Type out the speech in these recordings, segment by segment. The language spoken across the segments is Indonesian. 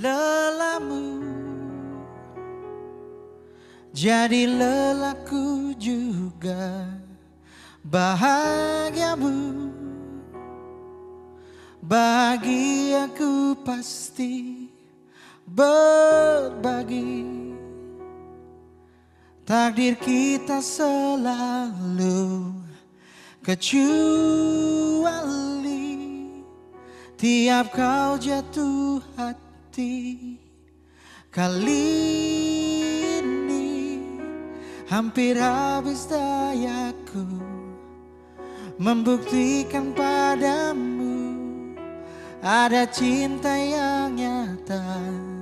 lelahmu, jadi lelahku juga bahagiamu. Bahagiaku pasti berbagi. Takdir kita selalu kecuali tiap kau jatuh hati. Kali ini hampir habis dayaku membuktikan padamu ada cinta yang nyata,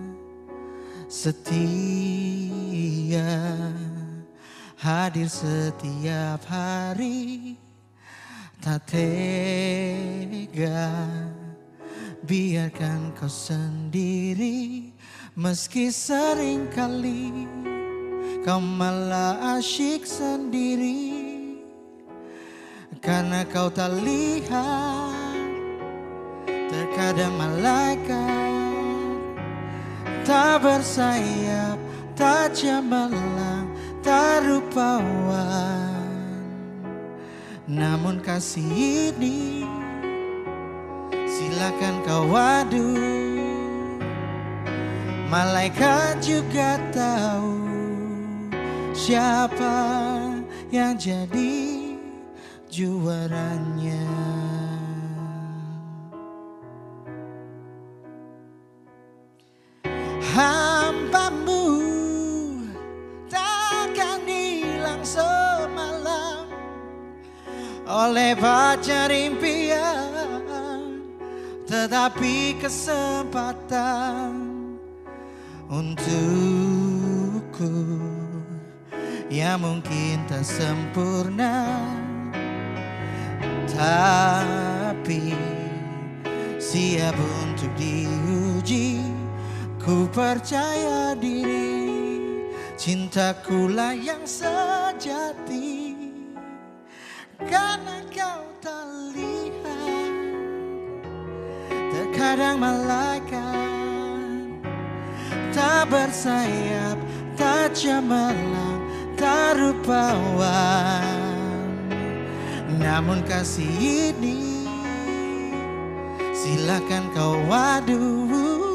setia, hadir setiap hari. Tak tega biarkan kau sendiri, meski seringkali kau malah asyik sendiri. Karena kau tak lihat, terkadang malaikat tak bersayap, tak cemerlang, tak rupawan. Namun kasih ini silakan kau adu. Malaikat juga tahu siapa yang jadi juaranya. Hambamu takkan hilang semalam oleh pacar impian, tetapi kesempatan untukku yang mungkin tak sempurna, tapi siap untuk diuji. Ku percaya diri, cintakulah yang sejati. Karena kau tak lihat, terkadang malaikat tak bersayap, tak cemerlang, tak rupawan. Namun kasih ini silakan kau adu.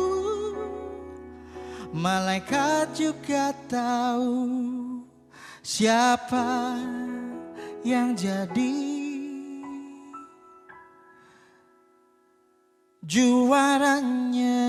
Malaikat juga tahu siapa yang jadi juaranya.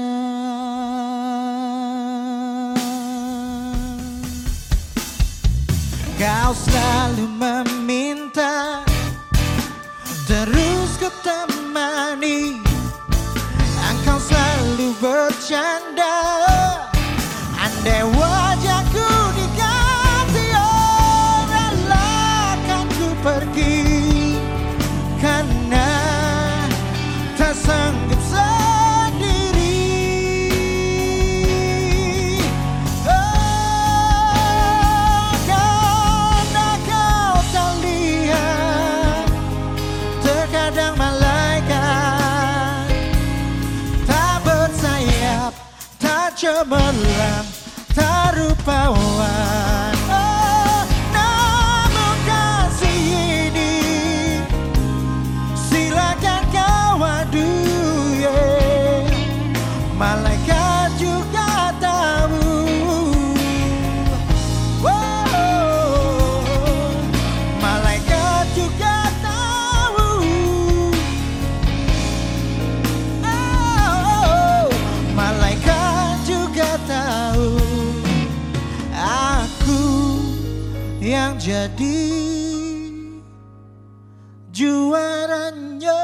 Kau selalu meminta, terus kau temani. Engkau selalu bercanda, andai wajahku diganti orang, akan ku pergi. Karena tak sanggup sendiri. Oh, karena kau tak lihat, terkadang malaikat tak bersayap, tak cemerlang, tak rupawan. Oh, namun kasih ini silakan kau adu, yeah. Malaikat juga tahu. Oh, malaikat juga tahu. Oh, malaikat juga tahu. Aku yang jadi juaranya.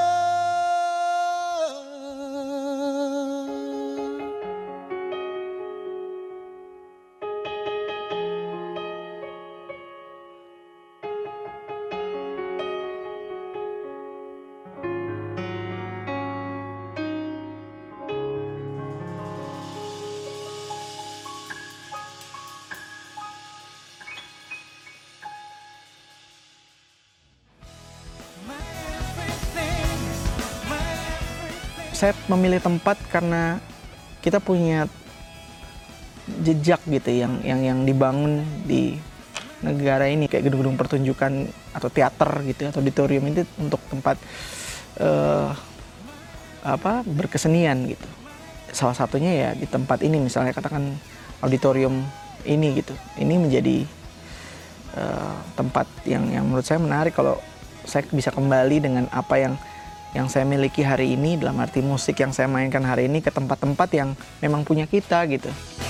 Saya memilih tempat karena kita punya jejak gitu yang dibangun di negara ini, kayak gedung-gedung pertunjukan atau teater gitu atau auditorium itu untuk tempat berkesenian gitu. Salah satunya ya di tempat ini, misalnya katakan auditorium ini gitu. Ini menjadi tempat yang menurut saya menarik kalau saya bisa kembali dengan apa yang saya miliki hari ini, dalam arti musik yang saya mainkan hari ini, ke tempat-tempat yang memang punya kita gitu.